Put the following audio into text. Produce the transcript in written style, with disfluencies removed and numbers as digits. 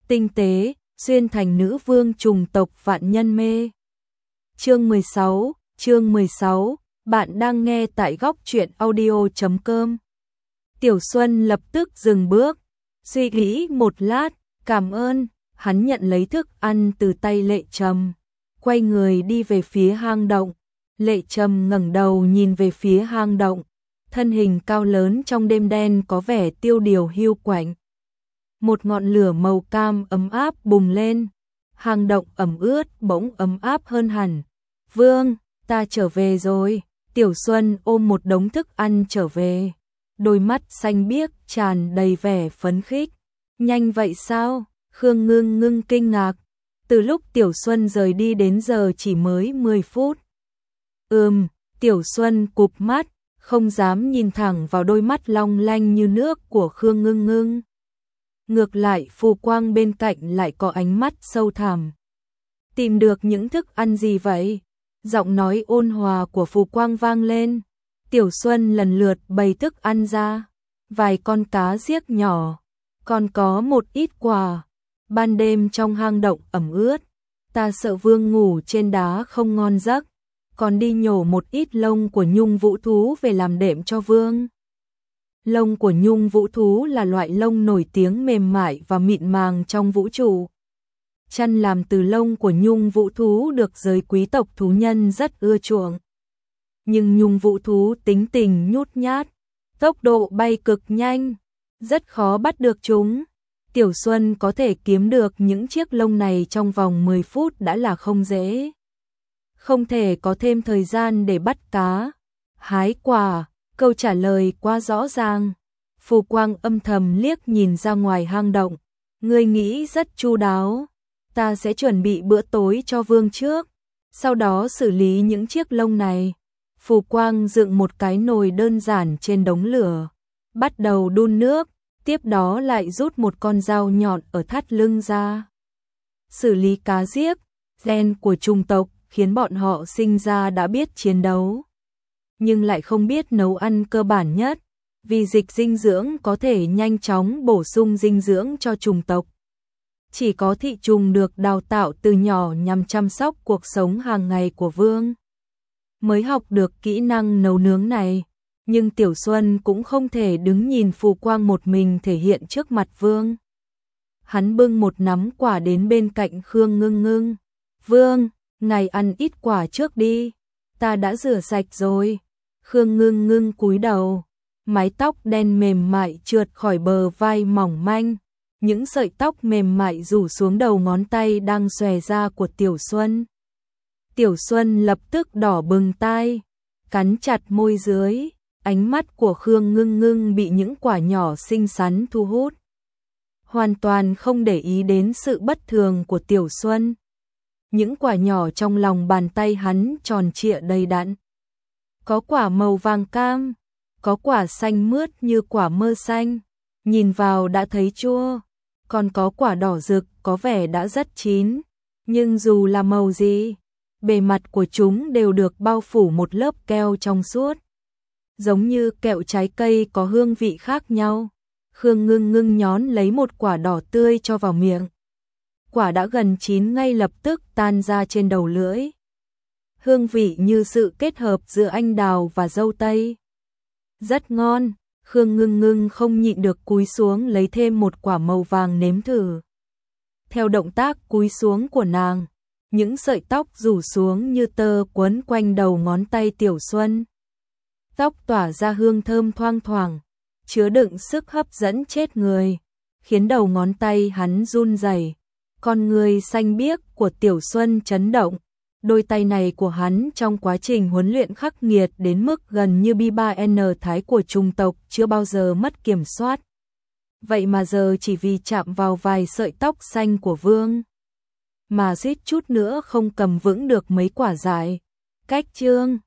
tinh tế, xuyên thành nữ vương trùng tộc vạn nhân mê. Chương 16, bạn đang nghe tại góc truyện audio.com. Tiểu Xuân lập tức dừng bước, suy nghĩ một lát, cảm ơn, hắn nhận lấy thức ăn từ tay Lệ Trầm, quay người đi về phía hang động. Lệ Trầm ngẩng đầu nhìn về phía hang động, thân hình cao lớn trong đêm đen có vẻ tiêu điều hiu quạnh. Một ngọn lửa màu cam ấm áp bùng lên, hang động ẩm ướt bỗng ấm áp hơn hẳn. Vương, ta trở về rồi. Tiểu Xuân ôm một đống thức ăn trở về, đôi mắt xanh biếc tràn đầy vẻ phấn khích. Nhanh vậy sao? Khương Ngưng Ngưng kinh ngạc. Từ lúc Tiểu Xuân rời đi đến giờ chỉ mới 10 phút. Tiểu Xuân cụp mắt, không dám nhìn thẳng vào đôi mắt long lanh như nước của Khương Ngưng Ngưng. Ngược lại Phù Quang bên cạnh lại có ánh mắt sâu thẳm. Tìm được những thức ăn gì vậy? Giọng nói ôn hòa của Phù Quang vang lên. Tiểu Xuân lần lượt bày thức ăn ra, vài con cá giếc nhỏ, còn có một ít quà. Ban đêm trong hang động ẩm ướt, ta sợ Vương ngủ trên đá không ngon giấc, còn đi nhổ một ít lông của nhung vũ thú về làm đệm cho Vương. Lông của nhung vũ thú là loại lông nổi tiếng mềm mại và mịn màng trong vũ trụ. Chăn làm từ lông của nhung vũ thú được giới quý tộc thú nhân rất ưa chuộng. Nhưng nhung vũ thú tính tình nhút nhát, tốc độ bay cực nhanh, rất khó bắt được chúng. Tiểu Xuân có thể kiếm được những chiếc lông này trong vòng 10 phút đã là không dễ. Không thể có thêm thời gian để bắt cá, hái quả, câu trả lời quá rõ ràng. Phù Quang âm thầm liếc nhìn ra ngoài hang động. Ngươi nghĩ rất chu đáo. Ta sẽ chuẩn bị bữa tối cho Vương trước, sau đó xử lý những chiếc lông này. Phù Quang dựng một cái nồi đơn giản trên đống lửa, bắt đầu đun nước, tiếp đó lại rút một con dao nhọn ở thắt lưng ra. Xử lý cá giếc, gen của chủng tộc khiến bọn họ sinh ra đã biết chiến đấu, nhưng lại không biết nấu ăn cơ bản nhất, vì dịch dinh dưỡng có thể nhanh chóng bổ sung dinh dưỡng cho chủng tộc. Chỉ có thị trùng được đào tạo từ nhỏ nhằm chăm sóc cuộc sống hàng ngày của Vương mới học được kỹ năng nấu nướng này. Nhưng Tiểu Xuân cũng không thể đứng nhìn Phù Quang một mình thể hiện trước mặt Vương. Hắn bưng một nắm quả đến bên cạnh Khương Ngưng Ngưng. Vương, ngài ăn ít quả trước đi, ta đã rửa sạch rồi. Khương Ngưng Ngưng cúi đầu, mái tóc đen mềm mại trượt khỏi bờ vai mỏng manh. Những sợi tóc mềm mại rủ xuống đầu ngón tay đang xòe ra của Tiểu Xuân. Tiểu Xuân lập tức đỏ bừng tai, cắn chặt môi dưới, ánh mắt của Khương Ngưng Ngưng bị những quả nhỏ xinh xắn thu hút. Hoàn toàn không để ý đến sự bất thường của Tiểu Xuân. Những quả nhỏ trong lòng bàn tay hắn tròn trịa đầy đặn. Có quả màu vàng cam, có quả xanh mướt như quả mơ xanh, nhìn vào đã thấy chua. Còn có quả đỏ rực có vẻ đã rất chín, nhưng dù là màu gì, bề mặt của chúng đều được bao phủ một lớp keo trong suốt, giống như kẹo trái cây có hương vị khác nhau. Khương Ngưng Ngưng nhón lấy một quả đỏ tươi cho vào miệng. Quả đã gần chín ngay lập tức tan ra trên đầu lưỡi. Hương vị như sự kết hợp giữa anh đào và dâu tây. Rất ngon. Khương Ngưng Ngưng không nhịn được cúi xuống lấy thêm một quả màu vàng nếm thử. Theo động tác cúi xuống của nàng, những sợi tóc rủ xuống như tơ quấn quanh đầu ngón tay Tiểu Xuân. Tóc tỏa ra hương thơm thoang thoảng, chứa đựng sức hấp dẫn chết người, khiến đầu ngón tay hắn run rẩy. Con người xanh biếc của Tiểu Xuân chấn động. Đôi tay này của hắn trong quá trình huấn luyện khắc nghiệt đến mức gần như B3N thái của chủng tộc chưa bao giờ mất kiểm soát. Vậy mà giờ chỉ vì chạm vào vài sợi tóc xanh của Vương mà suýt chút nữa không cầm vững được mấy quả dại. Cách chương